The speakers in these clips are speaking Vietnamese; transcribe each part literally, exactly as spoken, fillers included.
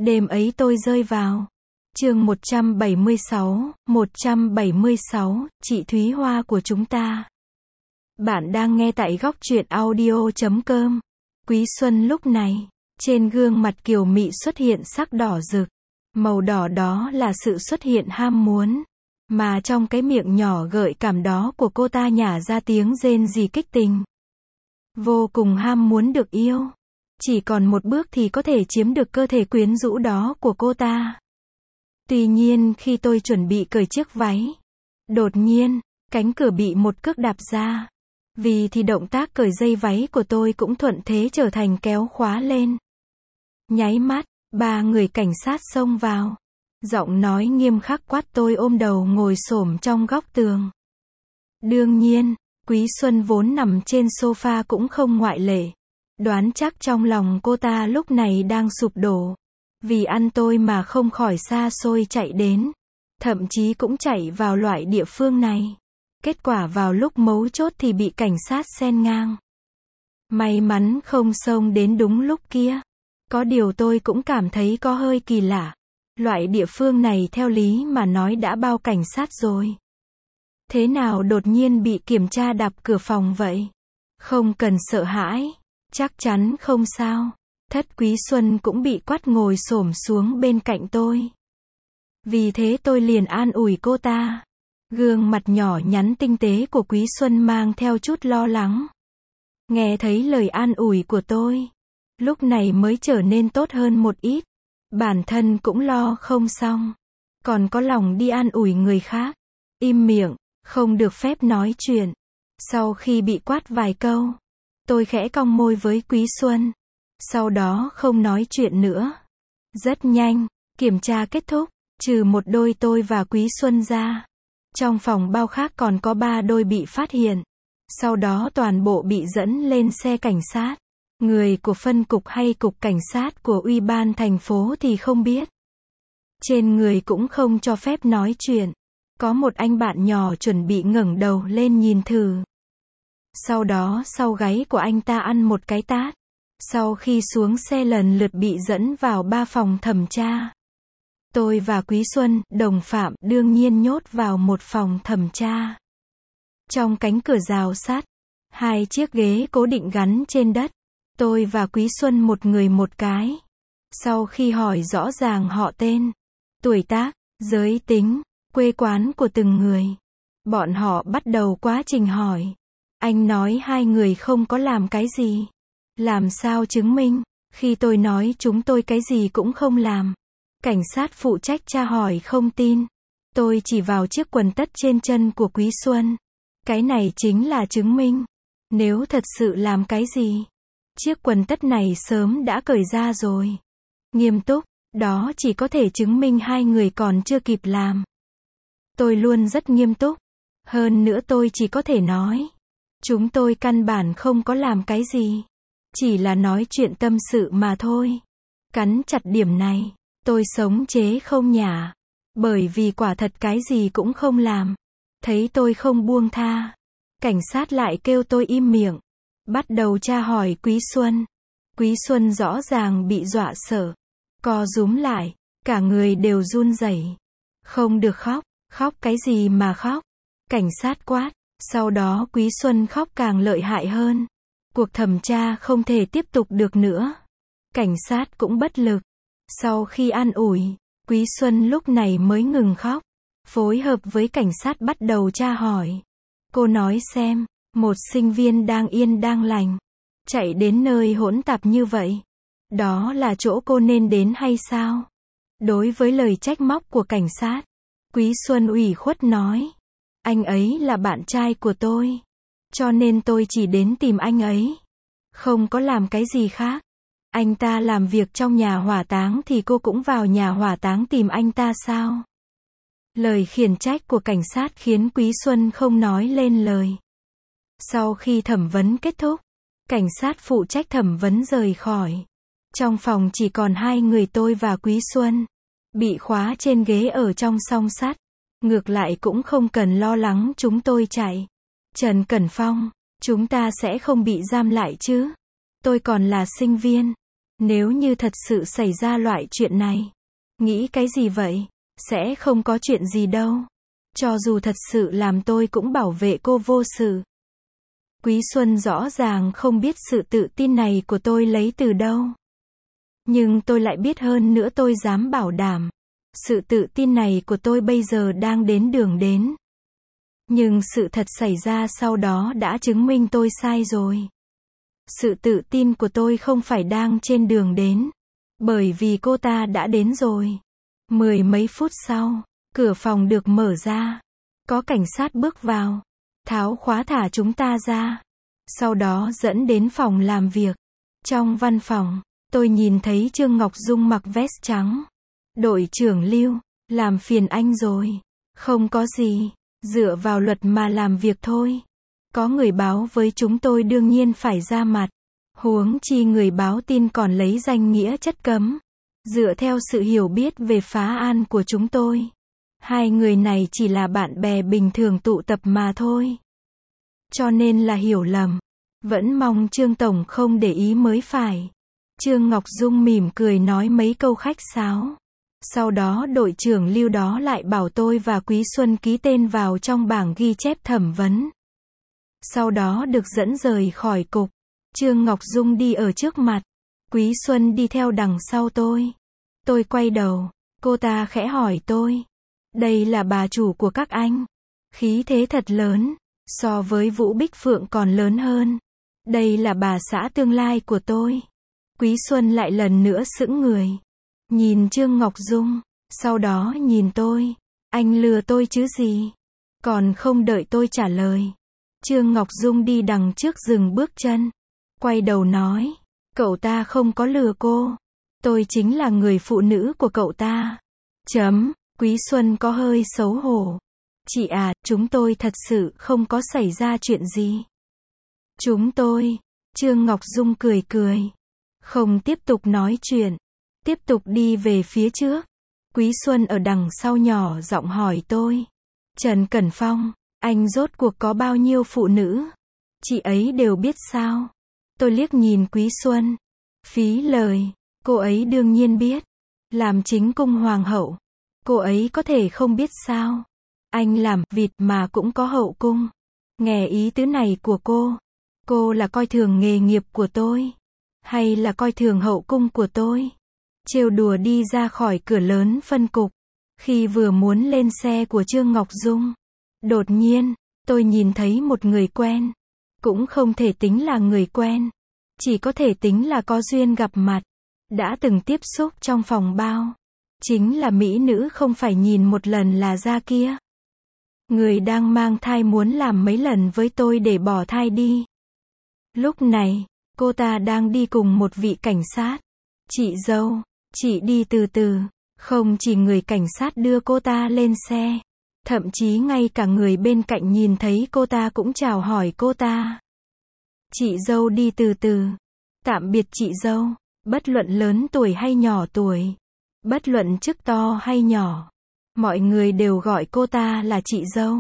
Đêm ấy tôi rơi vào. Chương một trăm bảy mươi sáu, một trăm bảy mươi sáu, chị Thúy Hoa của chúng ta. Bạn đang nghe tại góc truyện audio chấm com. Quý Xuân lúc này, trên gương mặt kiều mị xuất hiện sắc đỏ rực. Màu đỏ đó là sự xuất hiện ham muốn. Mà trong cái miệng nhỏ gợi cảm đó của cô ta nhả ra tiếng rên rỉ kích tình. Vô cùng ham muốn được yêu. Chỉ còn một bước thì có thể chiếm được cơ thể quyến rũ đó của cô ta. Tuy nhiên khi tôi chuẩn bị cởi chiếc váy, đột nhiên, cánh cửa bị một cước đạp ra. Vì thì động tác cởi dây váy của tôi cũng thuận thế trở thành kéo khóa lên. Nháy mắt, ba người cảnh sát xông vào. Giọng nói nghiêm khắc quát tôi ôm đầu ngồi xổm trong góc tường. Đương nhiên, Quý Xuân vốn nằm trên sofa cũng không ngoại lệ. Đoán chắc trong lòng cô ta lúc này đang sụp đổ. Vì ăn tôi mà không khỏi xa xôi chạy đến. Thậm chí cũng chạy vào loại địa phương này. Kết quả vào lúc mấu chốt thì bị cảnh sát xen ngang. May mắn không xông đến đúng lúc kia. Có điều tôi cũng cảm thấy có hơi kỳ lạ. Loại địa phương này theo lý mà nói đã bao cảnh sát rồi. Thế nào đột nhiên bị kiểm tra đạp cửa phòng vậy? Không cần sợ hãi. Chắc chắn không sao. Thất Quý Xuân cũng bị quát ngồi xổm xuống bên cạnh tôi. Vì thế tôi liền an ủi cô ta. Gương mặt nhỏ nhắn tinh tế của Quý Xuân mang theo chút lo lắng. Nghe thấy lời an ủi của tôi, lúc này mới trở nên tốt hơn một ít. Bản thân cũng lo không xong. Còn có lòng đi an ủi người khác. Im miệng, không được phép nói chuyện. Sau khi bị quát vài câu, tôi khẽ cong môi với Quý Xuân. Sau đó không nói chuyện nữa. Rất nhanh, kiểm tra kết thúc, trừ một đôi tôi và Quý Xuân ra. Trong phòng bao khác còn có ba đôi bị phát hiện. Sau đó toàn bộ bị dẫn lên xe cảnh sát. Người của phân cục hay cục cảnh sát của Ủy ban thành phố thì không biết. Trên người cũng không cho phép nói chuyện. Có một anh bạn nhỏ chuẩn bị ngẩng đầu lên nhìn thử. Sau đó sau gáy của anh ta ăn một cái tát. Sau khi xuống xe lần lượt bị dẫn vào ba phòng thẩm tra. Tôi và Quý Xuân, đồng phạm, đương nhiên nhốt vào một phòng thẩm tra. Trong cánh cửa rào sắt, hai chiếc ghế cố định gắn trên đất. Tôi và Quý Xuân một người một cái. Sau khi hỏi rõ ràng họ tên, tuổi tác, giới tính, quê quán của từng người, bọn họ bắt đầu quá trình hỏi. Anh nói hai người không có làm cái gì. Làm sao chứng minh? Khi tôi nói chúng tôi cái gì cũng không làm. Cảnh sát phụ trách tra hỏi không tin. Tôi chỉ vào chiếc quần tất trên chân của Quý Xuân. Cái này chính là chứng minh. Nếu thật sự làm cái gì, chiếc quần tất này sớm đã cởi ra rồi. Nghiêm túc, đó chỉ có thể chứng minh hai người còn chưa kịp làm. Tôi luôn rất nghiêm túc. Hơn nữa tôi chỉ có thể nói, chúng tôi căn bản không có làm cái gì. Chỉ là nói chuyện tâm sự mà thôi. Cắn chặt điểm này, tôi sống chế không nhả. Bởi vì quả thật cái gì cũng không làm. Thấy tôi không buông tha, cảnh sát lại kêu tôi im miệng. Bắt đầu tra hỏi Quý Xuân. Quý Xuân rõ ràng bị dọa sợ. Co rúm lại, cả người đều run rẩy. Không được khóc, khóc cái gì mà khóc. Cảnh sát quát, sau đó Quý Xuân khóc càng lợi hại hơn. Cuộc thẩm tra không thể tiếp tục được nữa. Cảnh sát cũng bất lực. Sau khi an ủi, Quý Xuân lúc này mới ngừng khóc. Phối hợp với cảnh sát bắt đầu tra hỏi. Cô nói xem, một sinh viên đang yên đang lành, chạy đến nơi hỗn tạp như vậy. Đó là chỗ cô nên đến hay sao? Đối với lời trách móc của cảnh sát, Quý Xuân ủy khuất nói. Anh ấy là bạn trai của tôi. Cho nên tôi chỉ đến tìm anh ấy. Không có làm cái gì khác. Anh ta làm việc trong nhà hỏa táng thì cô cũng vào nhà hỏa táng tìm anh ta sao? Lời khiển trách của cảnh sát khiến Quý Xuân không nói lên lời. Sau khi thẩm vấn kết thúc, cảnh sát phụ trách thẩm vấn rời khỏi. Trong phòng chỉ còn hai người tôi và Quý Xuân. Bị khóa trên ghế ở trong song sắt. Ngược lại cũng không cần lo lắng chúng tôi chạy. Trần Cẩn Phong, chúng ta sẽ không bị giam lại chứ? Tôi còn là sinh viên. Nếu như thật sự xảy ra loại chuyện này. Nghĩ cái gì vậy? Sẽ không có chuyện gì đâu. Cho dù thật sự làm tôi cũng bảo vệ cô vô sự. Quý Xuân rõ ràng không biết sự tự tin này của tôi lấy từ đâu. Nhưng tôi lại biết hơn nữa, tôi dám bảo đảm. Sự tự tin này của tôi bây giờ đang đến đường đến. Nhưng sự thật xảy ra sau đó đã chứng minh tôi sai rồi. Sự tự tin của tôi không phải đang trên đường đến. Bởi vì cô ta đã đến rồi. Mười mấy phút sau, cửa phòng được mở ra. Có cảnh sát bước vào. Tháo khóa thả chúng ta ra. Sau đó dẫn đến phòng làm việc. Trong văn phòng, tôi nhìn thấy Trương Ngọc Dung mặc vest trắng. Đội trưởng Lưu, làm phiền anh rồi. Không có gì, dựa vào luật mà làm việc thôi. Có người báo với chúng tôi đương nhiên phải ra mặt. Huống chi người báo tin còn lấy danh nghĩa chất cấm. Dựa theo sự hiểu biết về phá án của chúng tôi, hai người này chỉ là bạn bè bình thường tụ tập mà thôi. Cho nên là hiểu lầm. Vẫn mong Trương Tổng không để ý mới phải. Trương Ngọc Dung mỉm cười nói mấy câu khách sáo. Sau đó đội trưởng Lưu đó lại bảo tôi và Quý Xuân ký tên vào trong bảng ghi chép thẩm vấn. Sau đó được dẫn rời khỏi cục. Trương Ngọc Dung đi ở trước mặt. Quý Xuân đi theo đằng sau tôi. Tôi quay đầu. Cô ta khẽ hỏi tôi. Đây là bà chủ của các anh. Khí thế thật lớn. So với Vũ Bích Phượng còn lớn hơn. Đây là bà xã tương lai của tôi. Quý Xuân lại lần nữa sững người. Nhìn Trương Ngọc Dung. Sau đó nhìn tôi. Anh lừa tôi chứ gì? Còn không đợi tôi trả lời. Trương Ngọc Dung đi đằng trước dừng bước chân. Quay đầu nói. Cậu ta không có lừa cô. Tôi chính là người phụ nữ của cậu ta. Chấm. Quý Xuân có hơi xấu hổ. Chị à, chúng tôi thật sự không có xảy ra chuyện gì. Chúng tôi. Trương Ngọc Dung cười cười. Không tiếp tục nói chuyện. Tiếp tục đi về phía trước. Quý Xuân ở đằng sau nhỏ giọng hỏi tôi. Trần Cẩn Phong, anh rốt cuộc có bao nhiêu phụ nữ? Chị ấy đều biết sao? Tôi liếc nhìn Quý Xuân. Phí lời. Cô ấy đương nhiên biết. Làm chính cung hoàng hậu. Cô ấy có thể không biết sao? Anh làm vịt mà cũng có hậu cung. Nghe ý tứ này của cô. Cô là coi thường nghề nghiệp của tôi? Hay là coi thường hậu cung của tôi? Trêu đùa đi ra khỏi cửa lớn phân cục. Khi vừa muốn lên xe của Trương Ngọc Dung. Đột nhiên, tôi nhìn thấy một người quen. Cũng không thể tính là người quen. Chỉ có thể tính là có duyên gặp mặt. Đã từng tiếp xúc trong phòng bao. Chính là mỹ nữ không phải nhìn một lần là ra kia. Người đang mang thai muốn làm mấy lần với tôi để bỏ thai đi. Lúc này, cô ta đang đi cùng một vị cảnh sát. Chị dâu, chị đi từ từ. Không chỉ người cảnh sát đưa cô ta lên xe. Thậm chí ngay cả người bên cạnh nhìn thấy cô ta cũng chào hỏi cô ta. Chị dâu đi từ từ. Tạm biệt chị dâu. Bất luận lớn tuổi hay nhỏ tuổi. Bất luận chức to hay nhỏ. Mọi người đều gọi cô ta là chị dâu.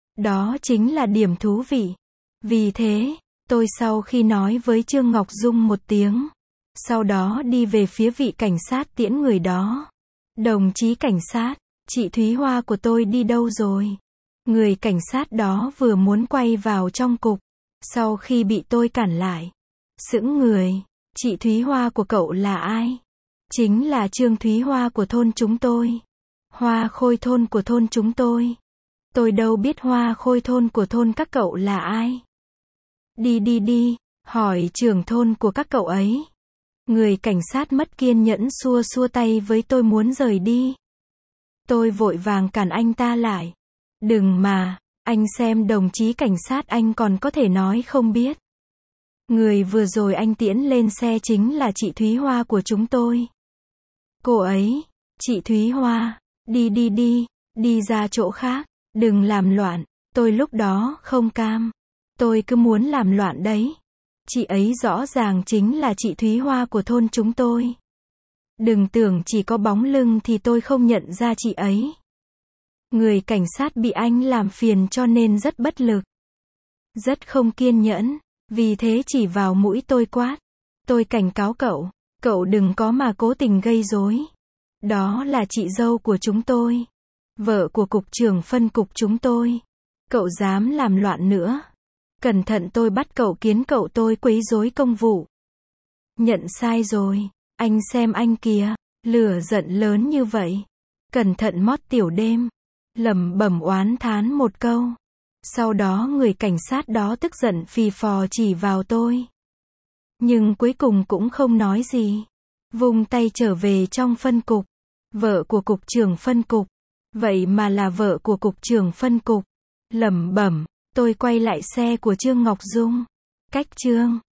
Đó chính là điểm thú vị. Vì thế, tôi sau khi nói với Trương Ngọc Dung một tiếng. Sau đó đi về phía vị cảnh sát tiễn người đó. Đồng chí cảnh sát, chị Thúy Hoa của tôi đi đâu rồi? Người cảnh sát đó vừa muốn quay vào trong cục. Sau khi bị tôi cản lại. Sững người. Chị Thúy Hoa của cậu là ai? Chính là Trương Thúy Hoa của thôn chúng tôi. Hoa Khôi thôn của thôn chúng tôi. Tôi đâu biết Hoa Khôi thôn của thôn các cậu là ai? Đi đi đi, hỏi trưởng thôn của các cậu ấy. Người cảnh sát mất kiên nhẫn xua xua tay với tôi muốn rời đi. Tôi vội vàng cản anh ta lại. Đừng mà, anh xem đồng chí cảnh sát anh còn có thể nói không biết. Người vừa rồi anh tiễn lên xe chính là chị Thúy Hoa của chúng tôi. Cô ấy, chị Thúy Hoa, đi đi đi, đi ra chỗ khác, đừng làm loạn. Tôi lúc đó không cam. Tôi cứ muốn làm loạn đấy. Chị ấy rõ ràng chính là chị Thúy Hoa của thôn chúng tôi. Đừng tưởng chỉ có bóng lưng thì tôi không nhận ra chị ấy. Người cảnh sát bị anh làm phiền cho nên rất bất lực. Rất không kiên nhẫn. Vì thế chỉ vào mũi tôi quát. Tôi cảnh cáo cậu. Cậu đừng có mà cố tình gây rối. Đó là chị dâu của chúng tôi. Vợ của cục trưởng phân cục chúng tôi. Cậu dám làm loạn nữa. Cẩn thận tôi bắt cậu kiến cậu tôi quấy rối công vụ. Nhận sai rồi. Anh xem anh kìa. Lửa giận lớn như vậy. Cẩn thận mót tiểu đêm. Lẩm bẩm oán thán một câu. Sau đó người cảnh sát đó tức giận phì phò chỉ vào tôi. Nhưng cuối cùng cũng không nói gì. Vung tay trở về trong phân cục. Vợ của cục trưởng phân cục. Vậy mà là vợ của cục trưởng phân cục. Lẩm bẩm, tôi quay lại xe của Trương Ngọc Dung. Cách Trương